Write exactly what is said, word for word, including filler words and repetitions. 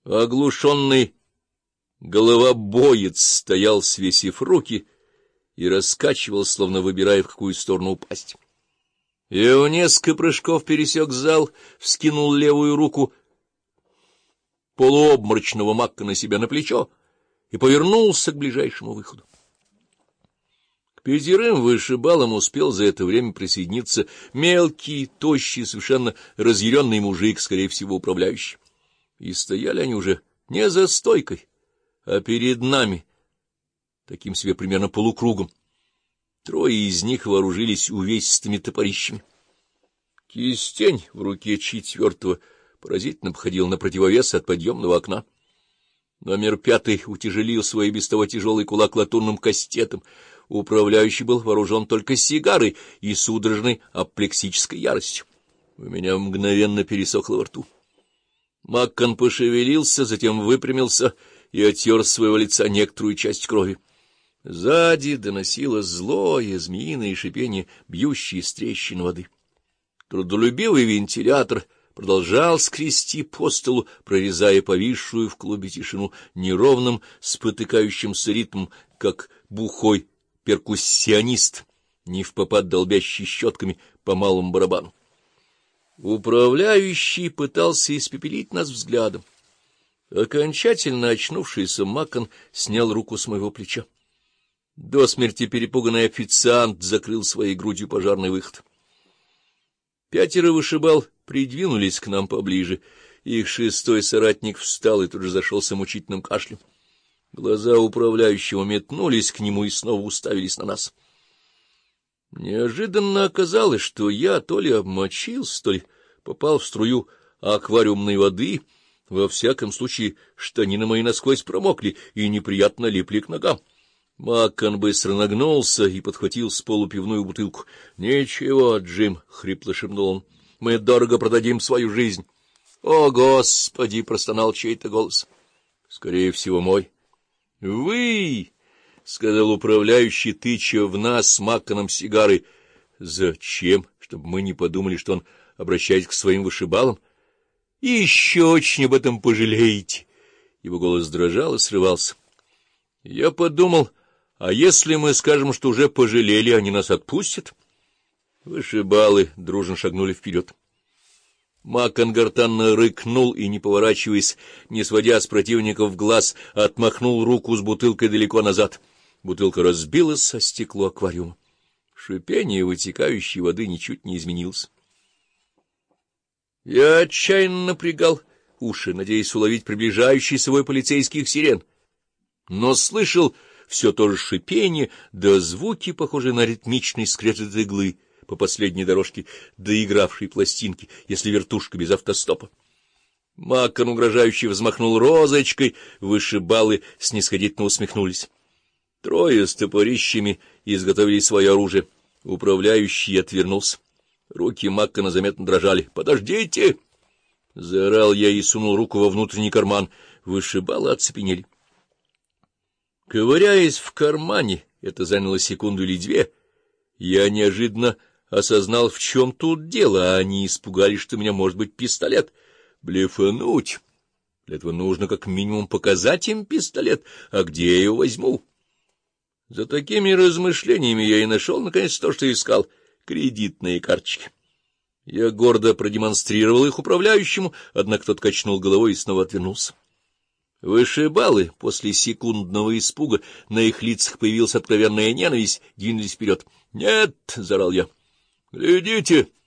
Оглушенный головобоец стоял, свесив руки, и раскачивал, словно выбирая, в какую сторону упасть. Я в несколько прыжков пересек зал, вскинул левую руку полуобморочного Макка на себя на плечо и повернулся к ближайшему выходу. К пятерым вышибалам успел за это время присоединиться мелкий, тощий, совершенно разъяренный мужик, скорее всего, управляющий. И стояли они уже не за стойкой, а перед нами, таким себе примерно полукругом. Трое из них вооружились увесистыми топорищами. Кистень в руке четвертого поразительно походил на противовес от подъемного окна. Номер пятый утяжелил свой без того тяжелый кулак латунным кастетом. Управляющий был вооружен только сигарой и судорожной аплексической яростью. У меня мгновенно пересохло во рту. Маккон пошевелился, затем выпрямился и оттер с своего лица некоторую часть крови. Сзади доносилось злое змеиное шипение, бьющее из трещин воды. Трудолюбивый вентилятор продолжал скрести по столу, прорезая повисшую в клубе тишину неровным спотыкающимся ритмом, как бухой перкуссионист, невпопад долбящий щетками по малому барабану. Управляющий пытался испепелить нас взглядом. Окончательно очнувшийся Маккон снял руку с моего плеча. До смерти перепуганный официант закрыл своей грудью пожарный выход. Пятеро вышибал придвинулись к нам поближе. Их шестой соратник встал и тут же зашелся мучительным кашлем. Глаза управляющего метнулись к нему и снова уставились на нас. Неожиданно оказалось, что я то ли обмочился, то ли попал в струю аквариумной воды. Во всяком случае, штанины мои насквозь промокли и неприятно липли к ногам. Маккон быстро нагнулся и подхватил с полу пивную бутылку. — Ничего, Джим, — хрипло шепнул он, — мы дорого продадим свою жизнь. — О, Господи! — простонал чей-то голос. — Скорее всего, мой. — Вы! — сказал управляющий, тыча в нас с Макконом сигарой. — Зачем? Чтобы мы не подумали, что он обращается к своим вышибалам? — И еще очень об этом пожалеете. Его голос дрожал и срывался. Я подумал... А если мы скажем, что уже пожалели, они нас отпустят? Вышибалы дружно шагнули вперед. Маккон гортанно рыкнул и, не поворачиваясь, не сводя с противников глаз, отмахнул руку с бутылкой далеко назад. Бутылка разбилась о стекло аквариума. Шипение вытекающей воды ничуть не изменилось. Я отчаянно напрягал уши, надеясь уловить приближающийся вой полицейских сирен, но слышал все то же шипение, да звуки, похожие на ритмичный скрежет иглы по последней дорожке доигравшей пластинки, если вертушка без автостопа. Маккон угрожающе взмахнул розочкой, вышибалы снисходительно усмехнулись. Трое с топорищами изготовили свое оружие. Управляющий отвернулся. Руки Маккона заметно дрожали. — Подождите! — заорал я и сунул руку во внутренний карман. Вышибалы оцепенели. Ковыряясь в кармане, это заняло секунду или две, я неожиданно осознал, в чем тут дело, а они испугались, что у меня может быть пистолет. Блефануть! Для этого нужно как минимум показать им пистолет, а где я его возьму? За такими размышлениями я и нашел, наконец, то, что искал — кредитные карточки. Я гордо продемонстрировал их управляющему, однако тот качнул головой и снова отвернулся. Вышибалы, после секундного испуга, на их лицах появилась откровенная ненависть, двинулись вперед. — Нет! — заорал я. — Глядите!